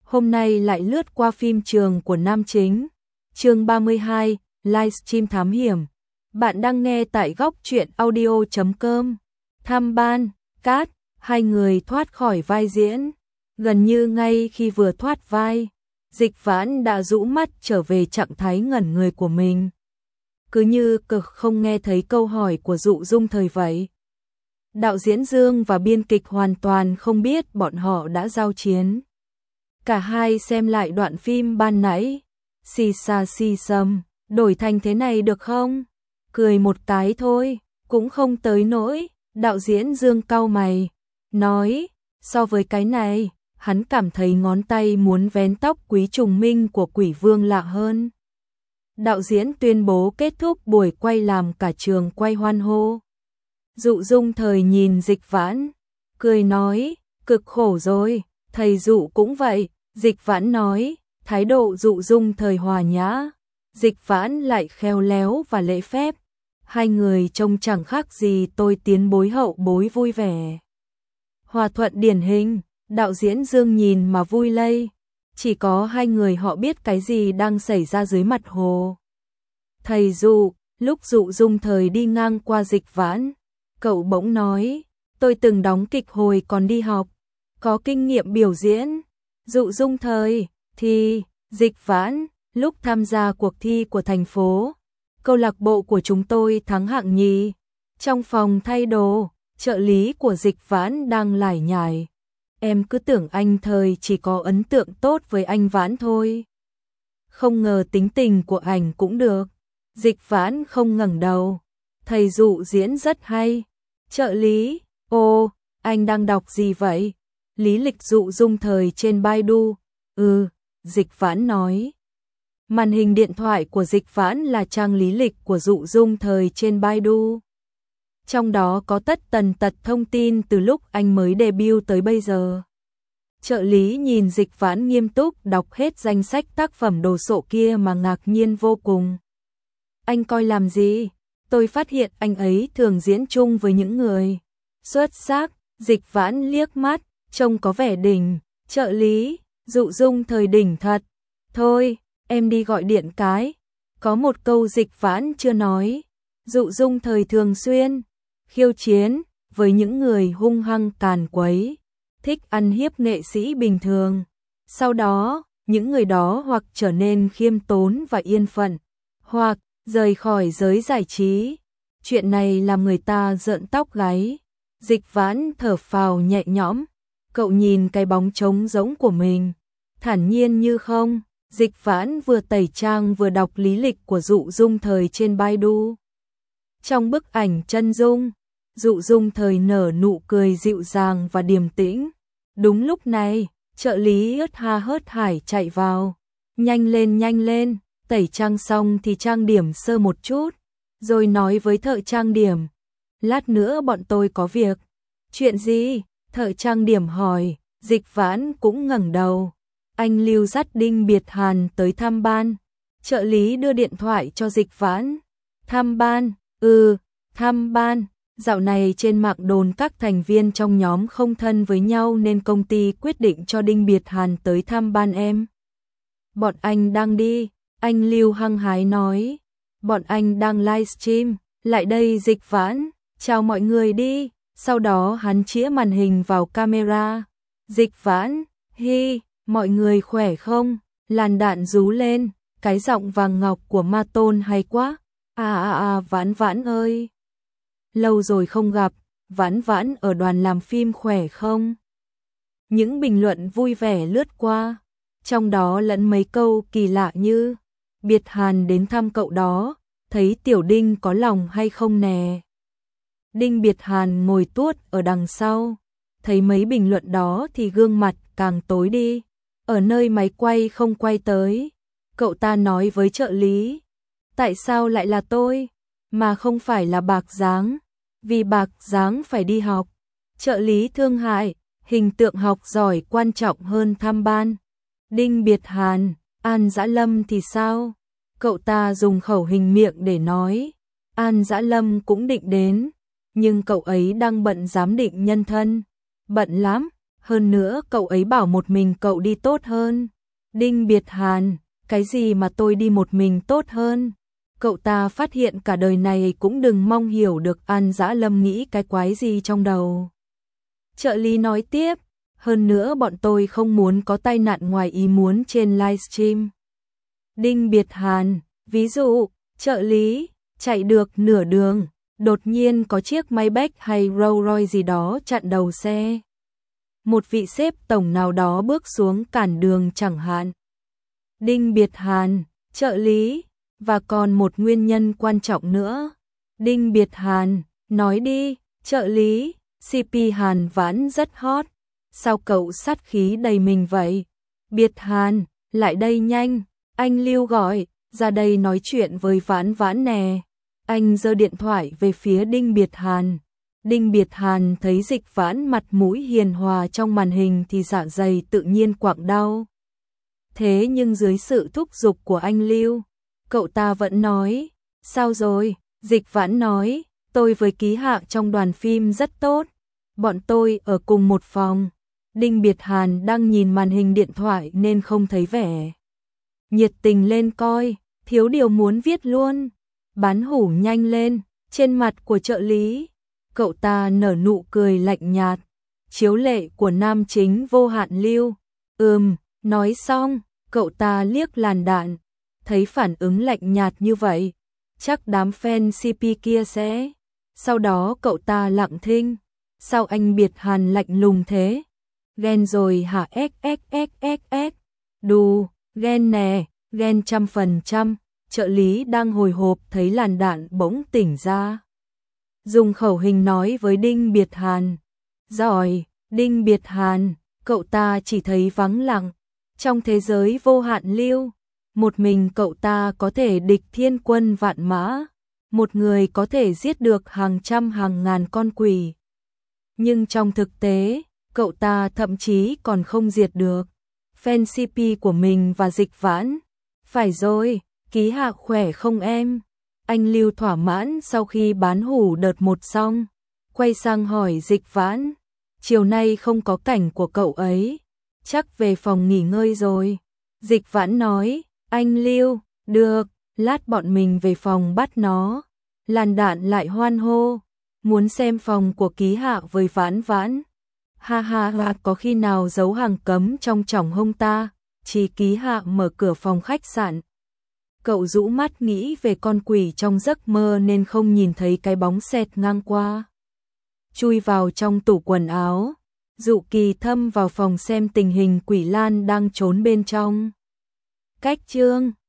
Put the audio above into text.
hôm nay lại lướt qua phim trường của nam chính. Chương 32, livestream thám hiểm. Bạn đang nghe tại góc truyện audio.com. Thăm ban, cát, hai người thoát khỏi vai diễn. Gần như ngay khi vừa thoát vai, Dịch Vãn đã rũ mắt trở về trạng thái ngẩn người của mình. Cứ như cực không nghe thấy câu hỏi của Dụ Dung Thời vậy. Đạo diễn Dương và biên kịch hoàn toàn không biết bọn họ đã giao chiến. Cả hai xem lại đoạn phim ban nãy. Xì xà xì xầm, đổi thành thế này được không? Cười một cái thôi, cũng không tới nỗi. Đạo diễn Dương cau mày, nói, so với cái này, hắn cảm thấy ngón tay muốn vén tóc Quý Trùng Minh của Quỷ Vương lạ hơn. Đạo diễn tuyên bố kết thúc buổi quay làm cả trường quay hoan hô. Dụ Dung Thời nhìn Dịch Vãn, cười nói, cực khổ rồi, thầy Dụ cũng vậy. Dịch Vãn nói, thái độ Dụ Dung Thời hòa nhã, Dịch Vãn lại khéo léo và lễ phép. Hai người trông chẳng khác gì tôi tiến bối hậu bối vui vẻ. Hòa thuận điển hình, đạo diễn Dương nhìn mà vui lây. Chỉ có hai người họ biết cái gì đang xảy ra dưới mặt hồ. Thầy Dụ, lúc Dụ Dung Thời đi ngang qua Dịch Vãn, cậu bỗng nói, tôi từng đóng kịch hồi còn đi học, có kinh nghiệm biểu diễn. Dụ Dung Thời, thì, Dịch Vãn, lúc tham gia cuộc thi của thành phố, câu lạc bộ của chúng tôi thắng hạng nhì. Trong phòng thay đồ, trợ lý của Dịch Vãn đang lải nhải. Em cứ tưởng anh Thời chỉ có ấn tượng tốt với anh Vãn thôi. Không ngờ tính tình của ảnh cũng được. Dịch Vãn không ngẩng đầu. Thầy Dụ diễn rất hay. Trợ lý, ô, anh đang đọc gì vậy? Lý lịch Dụ Dung Thời trên Baidu. Dịch Vãn nói. Màn hình điện thoại của Dịch Vãn là trang lý lịch của Dụ Dung Thời trên Baidu. Trong đó có tất tần tật thông tin từ lúc anh mới debut tới bây giờ. Trợ lý nhìn Dịch Vãn nghiêm túc đọc hết danh sách tác phẩm đồ sộ kia mà ngạc nhiên vô cùng. Anh coi làm gì? Tôi phát hiện anh ấy thường diễn chung với những người xuất sắc. Dịch Vãn liếc mắt, trông có vẻ đỉnh. Trợ lý, Dụ Dung Thời đỉnh thật. Thôi, em đi gọi điện cái. Có một câu Dịch Vãn chưa nói. Dụ Dung Thời thường xuyên khiêu chiến với những người hung hăng càn quấy, thích ăn hiếp nghệ sĩ bình thường. Sau đó, những người đó hoặc trở nên khiêm tốn và yên phận, hoặc rời khỏi giới giải trí. Chuyện này làm người ta rợn tóc gáy. Dịch Vãn thở phào nhẹ nhõm, cậu nhìn cái bóng trống rỗng của mình, thản nhiên như không. Dịch Vãn vừa tẩy trang vừa đọc lý lịch của Dụ Dung Thời trên Baidu. Trong bức ảnh chân dung, Dụ Dung Thời nở nụ cười dịu dàng và điềm tĩnh. Đúng lúc này, trợ lý hớt ha hớt hải chạy vào. Nhanh lên, tẩy trang xong thì trang điểm sơ một chút, rồi nói với thợ trang điểm. Lát nữa bọn tôi có việc. Chuyện gì? Thợ trang điểm hỏi. Dịch Vãn cũng ngẩng đầu. Anh Lưu dắt Đinh Biệt Hàn tới thăm ban. Trợ lý đưa điện thoại cho Dịch Vãn. Thăm ban? Thăm ban. Dạo này trên mạng đồn các thành viên trong nhóm không thân với nhau nên công ty quyết định cho Đinh Biệt Hàn tới thăm ban em. Bọn anh đang đi, anh Lưu hăng hái nói. Bọn anh đang livestream, lại đây Dịch Vãn, chào mọi người đi. Sau đó hắn chĩa màn hình vào camera. Dịch Vãn, hi, mọi người khỏe không? Làn đạn rú lên, cái giọng vàng ngọc của Ma Tôn hay quá. Vãn Vãn ơi. Lâu rồi không gặp, Vãn Vãn ở đoàn làm phim khỏe không? Những bình luận vui vẻ lướt qua, trong đó lẫn mấy câu kỳ lạ như Biệt Hàn đến thăm cậu đó, thấy Tiểu Đinh có lòng hay không nè. Đinh Biệt Hàn ngồi tuốt ở đằng sau, thấy mấy bình luận đó thì gương mặt càng tối đi. Ở nơi máy quay không quay tới, cậu ta nói với trợ lý, tại sao lại là tôi, mà không phải là Bạc Giáng, vì Bạc Giáng phải đi học. Trợ lý thương hại, hình tượng học giỏi quan trọng hơn thăm ban. Đinh Biệt Hàn, An Dã Lâm thì sao? Cậu ta dùng khẩu hình miệng để nói, An Dã Lâm cũng định đến, nhưng cậu ấy đang bận giám định nhân thân. Bận lắm, Hơn nữa cậu ấy bảo một mình cậu đi tốt hơn. Đinh Biệt Hàn, cái gì mà tôi đi một mình tốt hơn? Cậu ta phát hiện cả đời này cũng đừng mong hiểu được An Dã Lâm nghĩ cái quái gì trong đầu. Trợ lý nói tiếp, hơn nữa bọn tôi không muốn có tai nạn ngoài ý muốn trên livestream. Đinh Biệt Hàn, ví dụ, trợ lý, chạy được nửa đường, đột nhiên có chiếc Maybach hay Rolls Royce gì đó chặn đầu xe. Một vị sếp tổng nào đó bước xuống cản đường chẳng hạn. Đinh Biệt Hàn, trợ lý, và còn một nguyên nhân quan trọng nữa. Đinh Biệt Hàn, nói đi, trợ lý, CP Hàn Vãn rất hot. Sao cậu sát khí đầy mình vậy? Biệt Hàn, lại đây nhanh, anh Lưu gọi, ra đây nói chuyện với Vãn Vãn nè. Anh giơ điện thoại về phía Đinh Biệt Hàn. Đinh Biệt Hàn thấy Dịch Vãn mặt mũi hiền hòa trong màn hình thì dạ dày tự nhiên quặn đau. Thế nhưng dưới sự thúc giục của anh Lưu, cậu ta vẫn nói, sao rồi? Dịch Vãn nói, tôi với Ký Hạ trong đoàn phim rất tốt, bọn tôi ở cùng một phòng. Đinh Biệt Hàn đang nhìn màn hình điện thoại nên không thấy vẻ nhiệt tình lên coi, thiếu điều muốn viết luôn. Bán hủ nhanh lên, trên mặt của trợ lý, cậu ta nở nụ cười lạnh nhạt. Chiếu lệ của nam chính Vô Hạn Lưu. Nói xong, cậu ta liếc Làn Đạn, thấy phản ứng lạnh nhạt như vậy, chắc đám fan CP kia sẽ. Sau đó cậu ta lặng thinh, sao anh Biệt Hàn lạnh lùng thế? Ghen rồi hả? Đù, ghen nè, ghen 100%. Trợ lý đang hồi hộp thấy Làn Đạn bỗng tỉnh ra. Dùng khẩu hình nói với Đinh Biệt Hàn. Giỏi, Đinh Biệt Hàn, cậu ta chỉ thấy vắng lặng. Trong thế giới Vô Hạn Lưu, một mình cậu ta có thể địch thiên quân vạn mã. Một người có thể giết được hàng trăm hàng ngàn con quỷ. Nhưng trong thực tế, cậu ta thậm chí còn không diệt được fan CP của mình và Dịch Vãn. Phải rồi, Ký Hạ khỏe không em? Anh Lưu thỏa mãn sau khi bán hủ đợt 1 xong, quay sang hỏi Dịch Vãn, chiều nay không có cảnh của cậu ấy, chắc về phòng nghỉ ngơi rồi. Dịch Vãn nói, anh Lưu, được, lát bọn mình về phòng bắt nó. Làn Đạn lại hoan hô, muốn xem phòng của Ký Hạ với Vãn Vãn. Ha ha ha, có khi nào giấu hàng cấm trong chỏng hông ta? Chỉ Ký Hạ mở cửa phòng khách sạn. Cậu rũ mắt nghĩ về con quỷ trong giấc mơ nên không nhìn thấy cái bóng xẹt ngang qua. Chui vào trong tủ quần áo, Dụ Kỳ Thâm vào phòng xem tình hình Quỷ Lan đang trốn bên trong. Cách chương